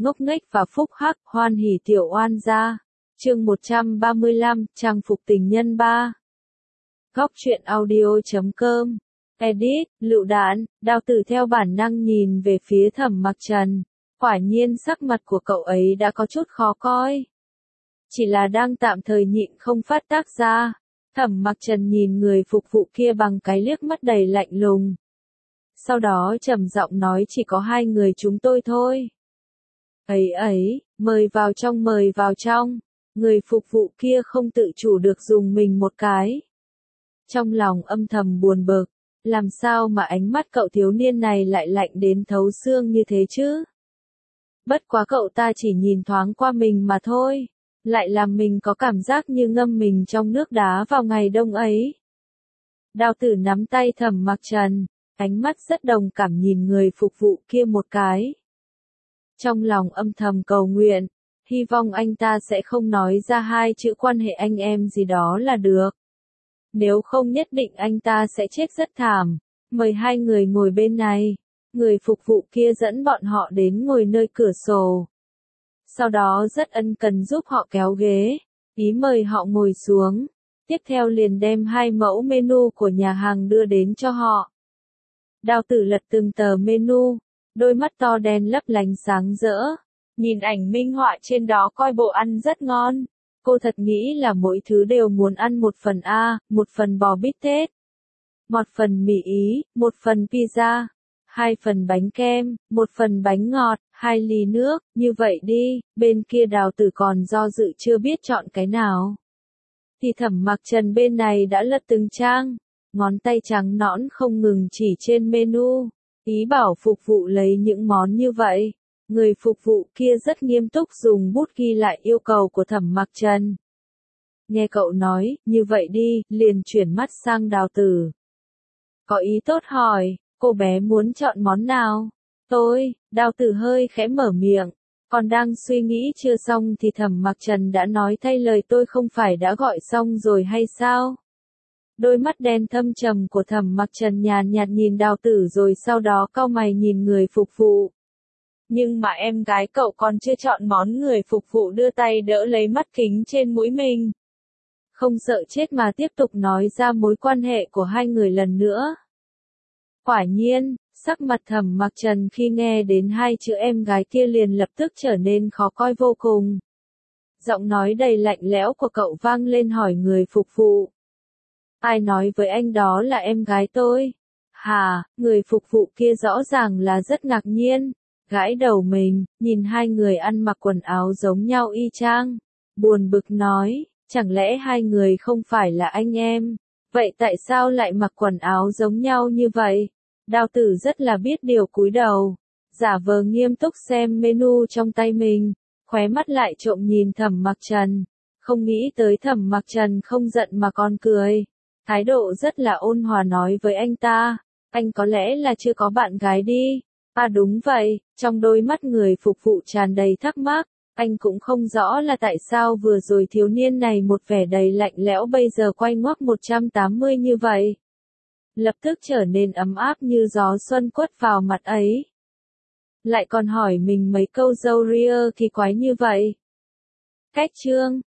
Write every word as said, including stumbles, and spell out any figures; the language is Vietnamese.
ngốc nghếch và phúc hắc, hoan hỉ tiểu oan gia. Chương một trăm ba mươi lăm, trang phục tình nhân ba. Góc truyện audio chấm com. Edit, lựu đạn, Đao Tử theo bản năng nhìn về phía Thẩm Mặc Trần. Quả nhiên sắc mặt của cậu ấy đã có chút khó coi. Chỉ là đang tạm thời nhịn không phát tác ra. Thẩm Mặc Trần nhìn người phục vụ kia bằng cái liếc mắt đầy lạnh lùng. Sau đó trầm giọng nói chỉ có hai người chúng tôi thôi. Ấy ấy, mời vào trong mời vào trong. Người phục vụ kia không tự chủ được dùng mình một cái. Trong lòng âm thầm buồn bực, làm sao mà ánh mắt cậu thiếu niên này lại lạnh đến thấu xương như thế chứ? Bất quá cậu ta chỉ nhìn thoáng qua mình mà thôi, lại làm mình có cảm giác như ngâm mình trong nước đá vào ngày đông ấy. Đao Tử nắm tay Thẩm Mặc Trần, ánh mắt rất đồng cảm nhìn người phục vụ kia một cái. Trong lòng âm thầm cầu nguyện, hy vọng anh ta sẽ không nói ra hai chữ quan hệ anh em gì đó là được. Nếu không nhất định anh ta sẽ chết rất thảm. Mời hai người ngồi bên này. Người phục vụ kia dẫn bọn họ đến ngồi nơi cửa sổ. Sau đó rất ân cần giúp họ kéo ghế, ý mời họ ngồi xuống. Tiếp theo liền đem hai mẫu menu của nhà hàng đưa đến cho họ. Đao Tử lật từng tờ menu, đôi mắt to đen lấp lánh sáng rỡ. Nhìn ảnh minh họa trên đó coi bộ ăn rất ngon. Cô thật nghĩ là mỗi thứ đều muốn ăn một phần A, một phần bò bít tết, một phần mì Ý, một phần pizza, hai phần bánh kem, một phần bánh ngọt, hai ly nước, như vậy đi. Bên kia Đào Tử còn do dự chưa biết chọn cái nào. Thì Thẩm Mặc Trần bên này đã lật từng trang, ngón tay trắng nõn không ngừng chỉ trên menu, ý bảo phục vụ lấy những món như vậy. Người phục vụ kia rất nghiêm túc dùng bút ghi lại yêu cầu của Thẩm Mặc Trần. Nghe cậu nói, như vậy đi, liền chuyển mắt sang Đào Tử. Có ý tốt hỏi, cô bé muốn chọn món nào? Tôi, Đào Tử hơi khẽ mở miệng, còn đang suy nghĩ chưa xong thì Thẩm Mặc Trần đã nói thay lời tôi không phải đã gọi xong rồi hay sao? Đôi mắt đen thâm trầm của Thẩm Mặc Trần nhàn nhạt nhìn Đào Tử rồi sau đó cau mày nhìn người phục vụ. Nhưng mà em gái cậu còn chưa chọn món, người phục vụ đưa tay đỡ lấy mắt kính trên mũi mình. Không sợ chết mà tiếp tục nói ra mối quan hệ của hai người lần nữa. Quả nhiên, sắc mặt Thẩm Mặc Trần khi nghe đến hai chữ em gái kia liền lập tức trở nên khó coi vô cùng. Giọng nói đầy lạnh lẽo của cậu vang lên hỏi người phục vụ. Ai nói với anh đó là em gái tôi? Hà, người phục vụ kia rõ ràng là rất ngạc nhiên. Gãi đầu mình, nhìn hai người ăn mặc quần áo giống nhau y chang. Buồn bực nói, chẳng lẽ hai người không phải là anh em? Vậy tại sao lại mặc quần áo giống nhau như vậy? Đao Tử rất là biết điều cúi đầu, giả vờ nghiêm túc xem menu trong tay mình, khóe mắt lại trộm nhìn Thẩm Mặc Trần. Không nghĩ tới Thẩm Mặc Trần không giận mà còn cười. Thái độ rất là ôn hòa nói với anh ta, anh có lẽ là chưa có bạn gái đi. À đúng vậy, trong đôi mắt người phục vụ tràn đầy thắc mắc, anh cũng không rõ là tại sao vừa rồi thiếu niên này một vẻ đầy lạnh lẽo bây giờ quay ngoắc một trăm tám mươi như vậy. Lập tức trở nên ấm áp như gió xuân quất vào mặt ấy. Lại còn hỏi mình mấy câu râu ria kỳ quái như vậy. Cách chương